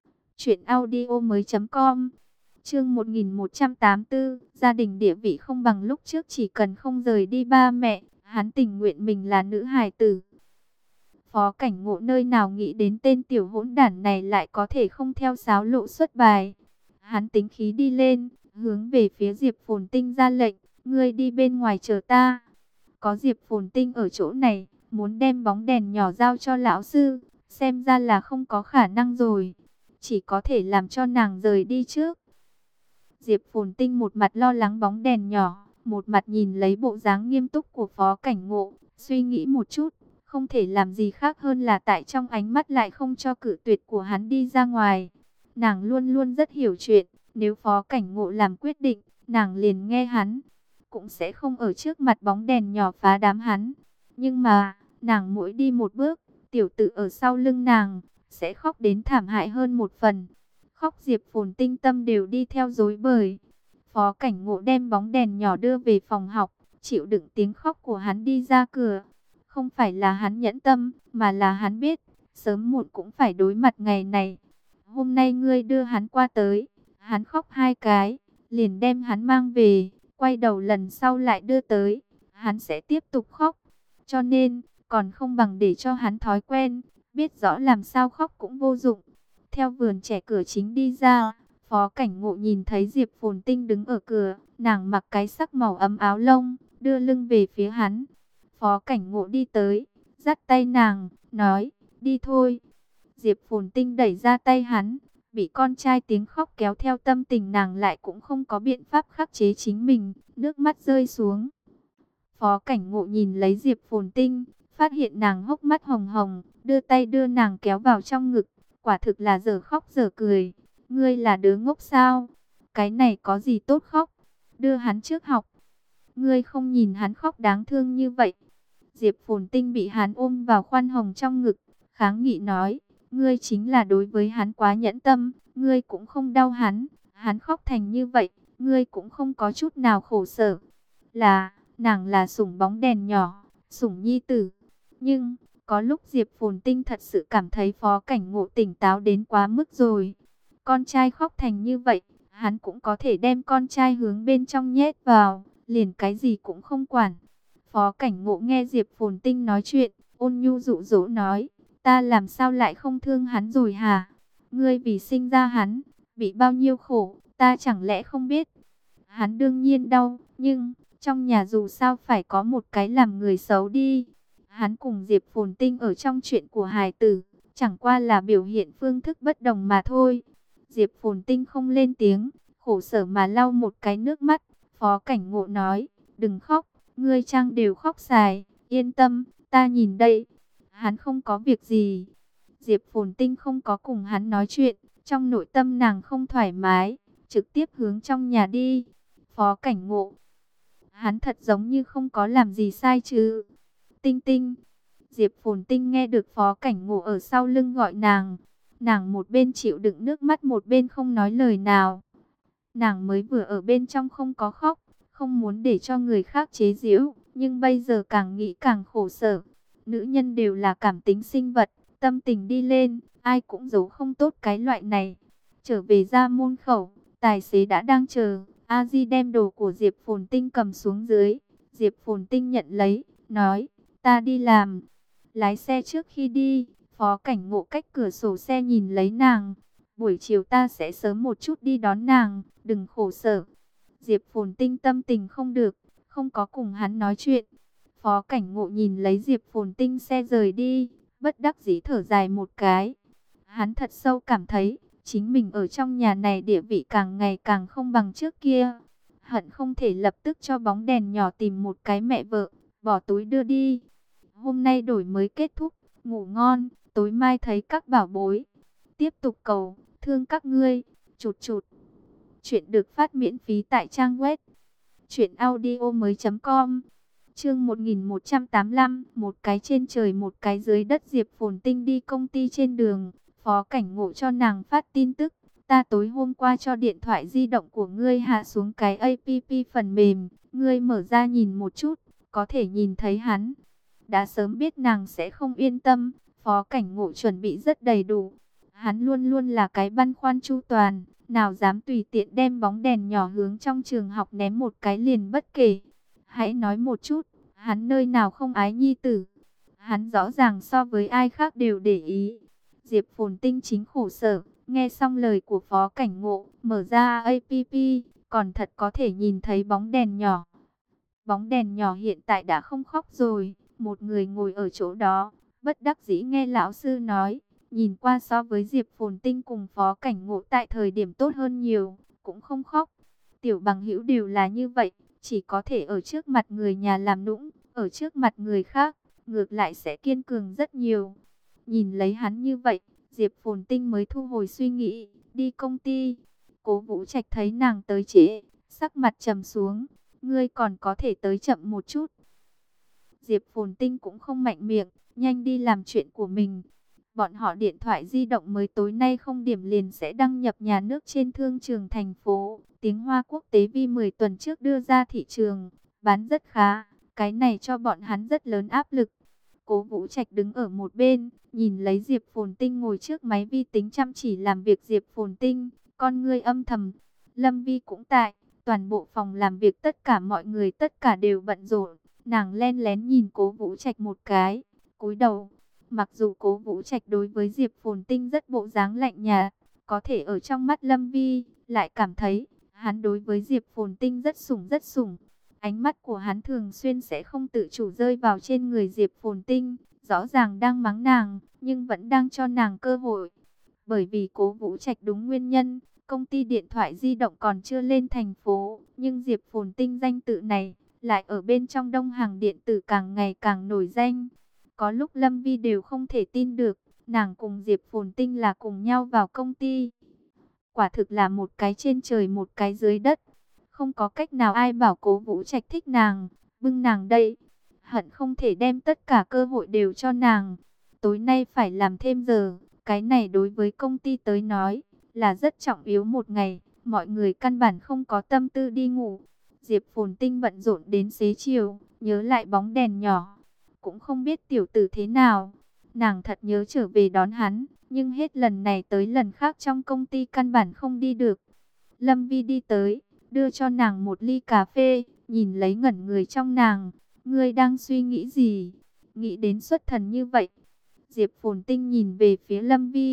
truyệnaudiomoi.com. Chương 1184, gia đình địa vị không bằng lúc trước, chỉ cần không rời đi ba mẹ, hắn tình nguyện mình là nữ hài tử. Phó Cảnh Ngộ nơi nào nghĩ đến tên tiểu hỗn đản này lại có thể không theo sáo lộ xuất bài. Hắn tính khí đi lên, hướng về phía Diệp Phồn Tinh ra lệnh, ngươi đi bên ngoài chờ ta. Có Diệp Phồn Tinh ở chỗ này, muốn đem bóng đèn nhỏ giao cho lão sư, xem ra là không có khả năng rồi. Chỉ có thể làm cho nàng rời đi trước. Diệp Phồn Tinh một mặt lo lắng bóng đèn nhỏ, một mặt nhìn lấy bộ dáng nghiêm túc của Phó Cảnh Ngộ, suy nghĩ một chút, không thể làm gì khác hơn là tại trong ánh mắt lại không cho cự tuyệt của hắn đi ra ngoài. Nàng luôn luôn rất hiểu chuyện, nếu Phó Cảnh Ngộ làm quyết định, nàng liền nghe hắn, cũng sẽ không ở trước mặt bóng đèn nhỏ phá đám hắn. Nhưng mà, nàng mỗi đi một bước, tiểu tử ở sau lưng nàng, sẽ khóc đến thảm hại hơn một phần. Khóc Diệp Phồn Tinh tâm đều đi theo rối bời. Phó Cảnh Ngộ đem bóng đèn nhỏ đưa về phòng học, chịu đựng tiếng khóc của hắn đi ra cửa. Không phải là hắn nhẫn tâm, mà là hắn biết, sớm muộn cũng phải đối mặt ngày này. Hôm nay ngươi đưa hắn qua tới, hắn khóc hai cái, liền đem hắn mang về, quay đầu lần sau lại đưa tới, hắn sẽ tiếp tục khóc. Cho nên, còn không bằng để cho hắn thói quen, biết rõ làm sao khóc cũng vô dụng. Theo vườn trẻ cửa chính đi ra, Phó Cảnh Ngộ nhìn thấy Diệp Phồn Tinh đứng ở cửa, nàng mặc cái sắc màu ấm áo lông, đưa lưng về phía hắn. Phó Cảnh Ngộ đi tới, dắt tay nàng, nói, đi thôi. Diệp Phồn Tinh đẩy ra tay hắn, bị con trai tiếng khóc kéo theo, tâm tình nàng lại cũng không có biện pháp khắc chế chính mình, nước mắt rơi xuống. Phó Cảnh Ngộ nhìn lấy Diệp Phồn Tinh, phát hiện nàng hốc mắt hồng hồng, đưa tay đưa nàng kéo vào trong ngực, quả thực là dở khóc dở cười. Ngươi là đứa ngốc sao? Cái này có gì tốt khóc? Đưa hắn trước học. Ngươi không nhìn hắn khóc đáng thương như vậy. Diệp Phồn Tinh bị hắn ôm vào khoan hồng trong ngực, kháng nghị nói, ngươi chính là đối với hắn quá nhẫn tâm, ngươi cũng không đau hắn khóc thành như vậy, ngươi cũng không có chút nào khổ sở. Nàng là sủng bóng đèn nhỏ, sủng nhi tử. Nhưng, có lúc Diệp Phồn Tinh thật sự cảm thấy Phó Cảnh Ngộ tỉnh táo đến quá mức rồi. Con trai khóc thành như vậy, hắn cũng có thể đem con trai hướng bên trong nhét vào, liền cái gì cũng không quản. Phó Cảnh Ngộ nghe Diệp Phồn Tinh nói chuyện, ôn nhu dụ dỗ nói, ta làm sao lại không thương hắn rồi hả? Ngươi vì sinh ra hắn, bị bao nhiêu khổ, ta chẳng lẽ không biết. Hắn đương nhiên đau, nhưng trong nhà dù sao phải có một cái làm người xấu đi. Hắn cùng Diệp Phồn Tinh ở trong chuyện của hài tử, chẳng qua là biểu hiện phương thức bất đồng mà thôi. Diệp Phồn Tinh không lên tiếng, khổ sở mà lau một cái nước mắt. Phó Cảnh Ngộ nói, đừng khóc, ngươi trang đều khóc xài, yên tâm, ta nhìn đây. Hắn không có việc gì. Diệp Phồn Tinh không có cùng hắn nói chuyện, trong nội tâm nàng không thoải mái, trực tiếp hướng trong nhà đi. Phó Cảnh Ngộ, hắn thật giống như không có làm gì sai chứ. Tinh Tinh. Diệp Phồn Tinh nghe được Phó Cảnh Ngộ ở sau lưng gọi nàng. Nàng một bên chịu đựng nước mắt một bên không nói lời nào. Nàng mới vừa ở bên trong không có khóc, không muốn để cho người khác chế giễu, nhưng bây giờ càng nghĩ càng khổ sở. Nữ nhân đều là cảm tính sinh vật, tâm tình đi lên, ai cũng giấu không tốt cái loại này. Trở về ra môn khẩu, tài xế đã đang chờ. A Di đem đồ của Diệp Phồn Tinh cầm xuống dưới. Diệp Phồn Tinh nhận lấy, nói, ta đi làm. Lái xe trước khi đi, Phó Cảnh Ngộ cách cửa sổ xe nhìn lấy nàng. Buổi chiều ta sẽ sớm một chút đi đón nàng, đừng khổ sở. Diệp Phồn Tinh tâm tình không được, không có cùng hắn nói chuyện. Phó Cảnh Ngộ nhìn lấy Diệp Phồn Tinh xe rời đi, bất đắc dĩ thở dài một cái. Hắn thật sâu cảm thấy, chính mình ở trong nhà này địa vị càng ngày càng không bằng trước kia. Hận không thể lập tức cho bóng đèn nhỏ tìm một cái mẹ vợ, bỏ túi đưa đi. Hôm nay đổi mới kết thúc, ngủ ngon, tối mai thấy các bảo bối. Tiếp tục cầu, thương các ngươi, chụt chụt. Chuyện được phát miễn phí tại trang web truyệnaudiomoi.com. Chương 1185, một cái trên trời một cái dưới đất. Diệp Phồn Tinh đi công ty trên đường, Phó Cảnh Ngộ cho nàng phát tin tức, ta tối hôm qua cho điện thoại di động của ngươi hạ xuống cái app phần mềm, ngươi mở ra nhìn một chút, có thể nhìn thấy hắn. Đã sớm biết nàng sẽ không yên tâm, Phó Cảnh Ngộ chuẩn bị rất đầy đủ. Hắn luôn luôn là cái băn khoăn chu toàn, nào dám tùy tiện đem bóng đèn nhỏ hướng trong trường học ném một cái liền bất kể. Hãy nói một chút, hắn nơi nào không ái nhi tử? Hắn rõ ràng so với ai khác đều để ý. Diệp Phồn Tinh chính khổ sở, nghe xong lời của Phó Cảnh Ngộ, mở ra app, còn thật có thể nhìn thấy bóng đèn nhỏ. Bóng đèn nhỏ hiện tại đã không khóc rồi, một người ngồi ở chỗ đó, bất đắc dĩ nghe lão sư nói, nhìn qua so với Diệp Phồn Tinh cùng Phó Cảnh Ngộ tại thời điểm tốt hơn nhiều, cũng không khóc. Tiểu bằng hữu đều là như vậy, chỉ có thể ở trước mặt người nhà làm nũng, ở trước mặt người khác, ngược lại sẽ kiên cường rất nhiều. Nhìn lấy hắn như vậy, Diệp Phồn Tinh mới thu hồi suy nghĩ, đi công ty. Cố Vũ Trạch thấy nàng tới trễ, sắc mặt trầm xuống, ngươi còn có thể tới chậm một chút. Diệp Phồn Tinh cũng không mạnh miệng, nhanh đi làm chuyện của mình. Bọn họ điện thoại di động mới tối nay không điểm liền sẽ đăng nhập nhà nước trên thương trường thành phố. Tiếng Hoa quốc tế vi 10 tuần trước đưa ra thị trường, bán rất khá. Cái này cho bọn hắn rất lớn áp lực. Cố Vũ Trạch đứng ở một bên, nhìn lấy Diệp Phồn Tinh ngồi trước máy vi tính chăm chỉ làm việc. Diệp Phồn Tinh, con ngươi âm thầm. Lâm Vi cũng tại, toàn bộ phòng làm việc tất cả mọi người tất cả đều bận rộn. Nàng len lén nhìn Cố Vũ Trạch một cái, cúi đầu. Mặc dù Cố Vũ Trạch đối với Diệp Phồn Tinh rất bộ dáng lạnh nhạt, có thể ở trong mắt Lâm Vi lại cảm thấy hắn đối với Diệp Phồn Tinh rất sủng rất sủng. Ánh mắt của hắn thường xuyên sẽ không tự chủ rơi vào trên người Diệp Phồn Tinh, rõ ràng đang mắng nàng, nhưng vẫn đang cho nàng cơ hội. Bởi vì Cố Vũ Trạch đúng nguyên nhân, công ty điện thoại di động còn chưa lên thành phố, nhưng Diệp Phồn Tinh danh tự này lại ở bên trong đông hàng điện tử càng ngày càng nổi danh. Có lúc Lâm Vi đều không thể tin được, nàng cùng Diệp Phồn Tinh là cùng nhau vào công ty. Quả thực là một cái trên trời một cái dưới đất. Không có cách nào ai bảo Cố Vũ Trạch thích nàng, bưng nàng đây. Hận không thể đem tất cả cơ hội đều cho nàng. Tối nay phải làm thêm giờ, cái này đối với công ty tới nói là rất trọng yếu một ngày. Mọi người căn bản không có tâm tư đi ngủ. Diệp Phồn Tinh bận rộn đến xế chiều, nhớ lại bóng đèn nhỏ. Cũng không biết tiểu tử thế nào. Nàng thật nhớ trở về đón hắn, nhưng hết lần này tới lần khác trong công ty căn bản không đi được. Lâm Vi đi tới, đưa cho nàng một ly cà phê, nhìn lấy ngẩn người trong nàng. Ngươi đang suy nghĩ gì? Nghĩ đến xuất thần như vậy. Diệp Phồn Tinh nhìn về phía Lâm Vi,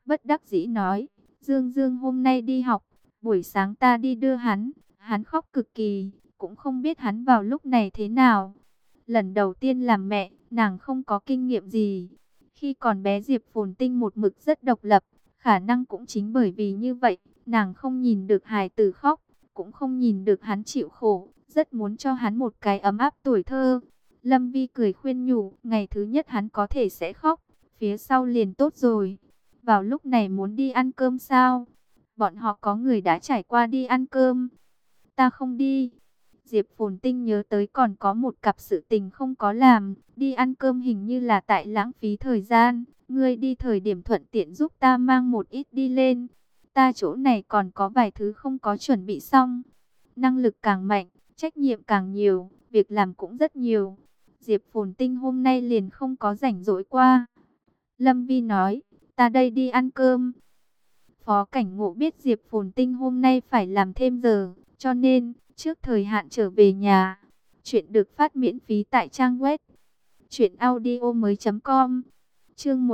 bất đắc dĩ nói, Dương Dương hôm nay đi học, buổi sáng ta đi đưa hắn, hắn khóc cực kỳ, cũng không biết hắn vào lúc này thế nào. Lần đầu tiên làm mẹ, nàng không có kinh nghiệm gì. Khi còn bé Diệp Phồn Tinh một mực rất độc lập, khả năng cũng chính bởi vì như vậy, nàng không nhìn được hài tử khóc, cũng không nhìn được hắn chịu khổ, rất muốn cho hắn một cái ấm áp tuổi thơ. Lâm Vi cười khuyên nhủ, ngày thứ nhất hắn có thể sẽ khóc, phía sau liền tốt rồi. Vào lúc này muốn đi ăn cơm sao? Bọn họ có người đã trải qua đi ăn cơm. Ta không đi. Diệp Phồn Tinh nhớ tới còn có một cặp sự tình không có làm, đi ăn cơm hình như là tại lãng phí thời gian. Ngươi đi thời điểm thuận tiện giúp ta mang một ít đi lên. Ta chỗ này còn có vài thứ không có chuẩn bị xong. Năng lực càng mạnh, trách nhiệm càng nhiều, việc làm cũng rất nhiều. Diệp Phồn Tinh hôm nay liền không có rảnh rỗi qua. Lâm Vi nói, ta đây đi ăn cơm. Phó Cảnh Ngộ biết Diệp Phồn Tinh hôm nay phải làm thêm giờ, cho nên trước thời hạn trở về nhà. Chuyện được phát miễn phí tại trang web truyệnaudiomoi.com. Chương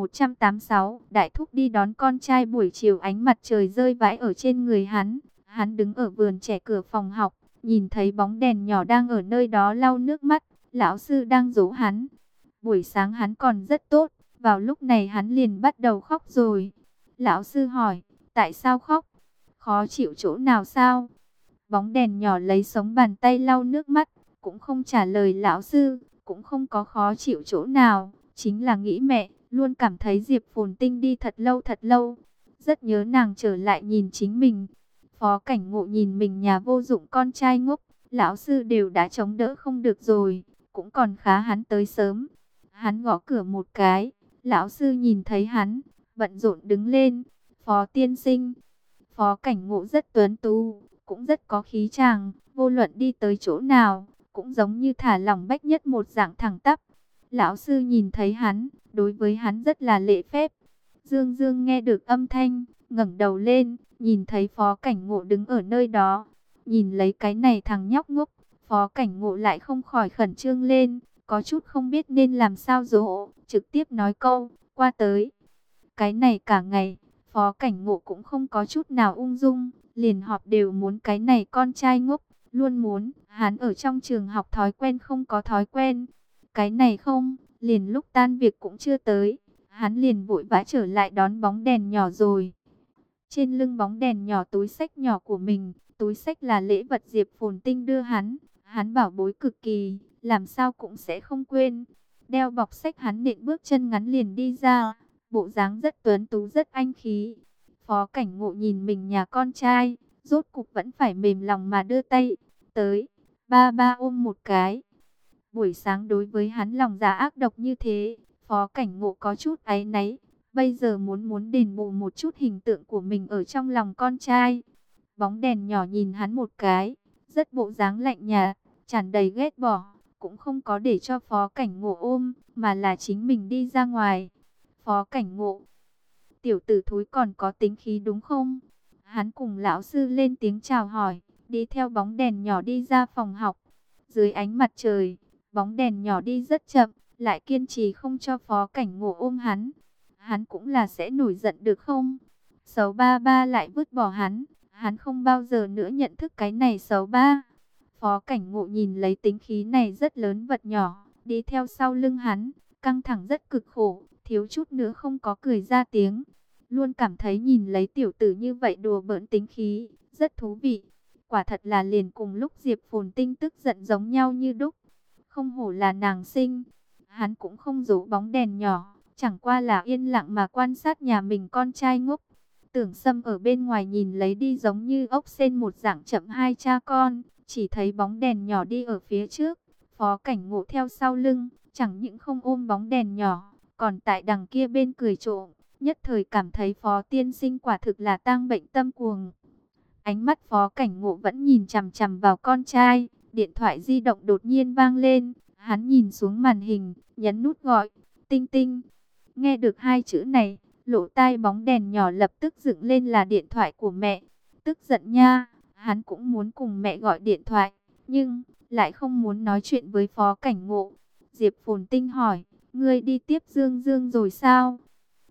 1186, Đại thúc đi đón con trai buổi chiều, ánh mặt trời rơi vãi ở trên người hắn. Hắn đứng ở vườn trẻ cửa phòng học, nhìn thấy bóng đèn nhỏ đang ở nơi đó lau nước mắt. Lão sư đang dỗ hắn. Buổi sáng hắn còn rất tốt, vào lúc này hắn liền bắt đầu khóc rồi. Lão sư hỏi, tại sao khóc? Khó chịu chỗ nào sao? Bóng đèn nhỏ lấy sống bàn tay lau nước mắt, cũng không trả lời lão sư, cũng không có khó chịu chỗ nào, chính là nghĩ mẹ, luôn cảm thấy Diệp Phồn Tinh đi thật lâu, rất nhớ nàng trở lại nhìn chính mình. Phó Cảnh Ngộ nhìn mình nhà vô dụng con trai ngốc, lão sư đều đã chống đỡ không được rồi, cũng còn khá hắn tới sớm. Hắn gõ cửa một cái, lão sư nhìn thấy hắn, bận rộn đứng lên, Phó tiên sinh. Phó Cảnh Ngộ rất tuấn tú, cũng rất có khí chàng, vô luận đi tới chỗ nào, cũng giống như thả lỏng bách nhất một dạng thẳng tắp. Lão sư nhìn thấy hắn, đối với hắn rất là lễ phép. Dương Dương nghe được âm thanh, ngẩng đầu lên, nhìn thấy Phó Cảnh Ngộ đứng ở nơi đó. Nhìn lấy cái này thằng nhóc ngốc, Phó Cảnh Ngộ lại không khỏi khẩn trương lên, có chút không biết nên làm sao dỗ, trực tiếp nói câu, qua tới. Cái này cả ngày, Phó Cảnh Ngộ cũng không có chút nào ung dung, liền họp đều muốn cái này con trai ngốc, luôn muốn, hắn ở trong trường học thói quen không có thói quen. Cái này không, liền lúc tan việc cũng chưa tới, hắn liền vội vã trở lại đón bóng đèn nhỏ rồi. Trên lưng bóng đèn nhỏ túi xách nhỏ của mình, túi xách là lễ vật Diệp Phồn Tinh đưa hắn bảo bối cực kỳ, làm sao cũng sẽ không quên. Đeo bọc xách hắn nện bước chân ngắn liền đi ra, bộ dáng rất tuấn tú rất anh khí. Phó Cảnh Ngộ nhìn mình nhà con trai, rốt cục vẫn phải mềm lòng mà đưa tay tới, ba ba ôm một cái. Buổi sáng đối với hắn lòng dạ ác độc như thế, Phó Cảnh Ngộ có chút áy náy, bây giờ muốn đền bù một chút hình tượng của mình ở trong lòng con trai. Bóng đèn nhỏ nhìn hắn một cái, rất bộ dáng lạnh nhạt, tràn đầy ghét bỏ, cũng không có để cho Phó Cảnh Ngộ ôm, mà là chính mình đi ra ngoài. Phó Cảnh Ngộ, tiểu tử thúi còn có tính khí đúng không? Hắn cùng lão sư lên tiếng chào hỏi, đi theo bóng đèn nhỏ đi ra phòng học. Dưới ánh mặt trời, bóng đèn nhỏ đi rất chậm, lại kiên trì không cho Phó Cảnh Ngộ ôm hắn. Hắn cũng là sẽ nổi giận được không? Xấu ba ba lại vứt bỏ hắn không bao giờ nữa nhận thức cái này xấu ba. Phó Cảnh Ngộ nhìn lấy tính khí này rất lớn vật nhỏ, đi theo sau lưng hắn, căng thẳng rất cực khổ, thiếu chút nữa không có cười ra tiếng. Luôn cảm thấy nhìn lấy tiểu tử như vậy đùa bỡn tính khí, rất thú vị. Quả thật là liền cùng lúc Diệp Phồn Tinh tức giận giống nhau như đúc. Không hổ là nàng sinh. Hắn cũng không giấu bóng đèn nhỏ, chẳng qua là yên lặng mà quan sát nhà mình con trai ngốc. Tưởng Sâm ở bên ngoài nhìn lấy đi giống như ốc sên một dạng chậm hai cha con, chỉ thấy bóng đèn nhỏ đi ở phía trước, Phó Cảnh Ngộ theo sau lưng, chẳng những không ôm bóng đèn nhỏ, còn tại đằng kia bên cười trộm, nhất thời cảm thấy Phó tiên sinh quả thực là tang bệnh tâm cuồng. Ánh mắt Phó Cảnh Ngộ vẫn nhìn chằm chằm vào con trai, điện thoại di động đột nhiên vang lên, hắn nhìn xuống màn hình, nhấn nút gọi, Tinh Tinh. Nghe được hai chữ này, lỗ tai bóng đèn nhỏ lập tức dựng lên là điện thoại của mẹ. Tức giận nha, hắn cũng muốn cùng mẹ gọi điện thoại, nhưng lại không muốn nói chuyện với Phó Cảnh Ngộ. Diệp Phồn Tinh hỏi, ngươi đi tiếp Dương Dương rồi sao?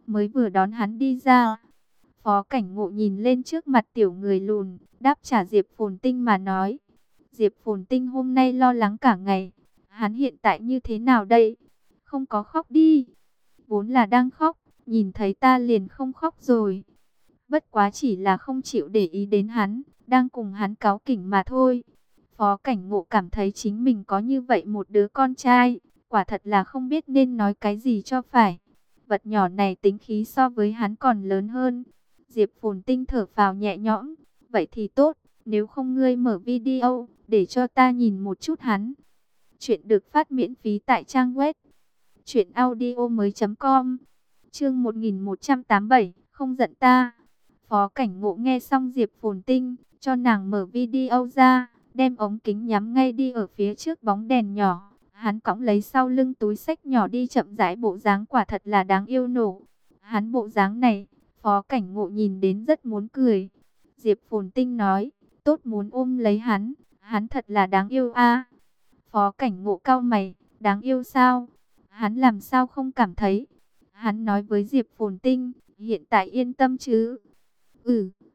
mới vừa đón hắn đi ra. Phó Cảnh Ngộ nhìn lên trước mặt tiểu người lùn, đáp trả Diệp Phồn Tinh mà nói. Diệp Phồn Tinh hôm nay lo lắng cả ngày. Hắn hiện tại như thế nào đây? Không có khóc đi. Vốn là đang khóc, nhìn thấy ta liền không khóc rồi. Bất quá chỉ là không chịu để ý đến hắn, đang cùng hắn cáu kỉnh mà thôi. Phó Cảnh Ngộ cảm thấy chính mình có như vậy một đứa con trai, quả thật là không biết nên nói cái gì cho phải. Vật nhỏ này tính khí so với hắn còn lớn hơn. Diệp Phồn Tinh thở phào nhẹ nhõm. Vậy thì tốt, nếu không ngươi mở video, để cho ta nhìn một chút hắn. Chuyện được phát miễn phí tại trang web truyệnaudiomoi.com. Chương 1187, không giận ta. Phó Cảnh Ngộ nghe xong Diệp Phồn Tinh, cho nàng mở video ra, đem ống kính nhắm ngay đi ở phía trước bóng đèn nhỏ. Hắn cõng lấy sau lưng túi xách nhỏ đi chậm rãi, bộ dáng quả thật là đáng yêu nổ. Hắn bộ dáng này, Phó Cảnh Ngộ nhìn đến rất muốn cười. Diệp Phồn Tinh nói, tốt muốn ôm lấy hắn thật là đáng yêu a. Phó Cảnh Ngộ cau mày, đáng yêu sao? Hắn làm sao không cảm thấy? Hắn nói với Diệp Phồn Tinh, hiện tại yên tâm chứ? Ừ,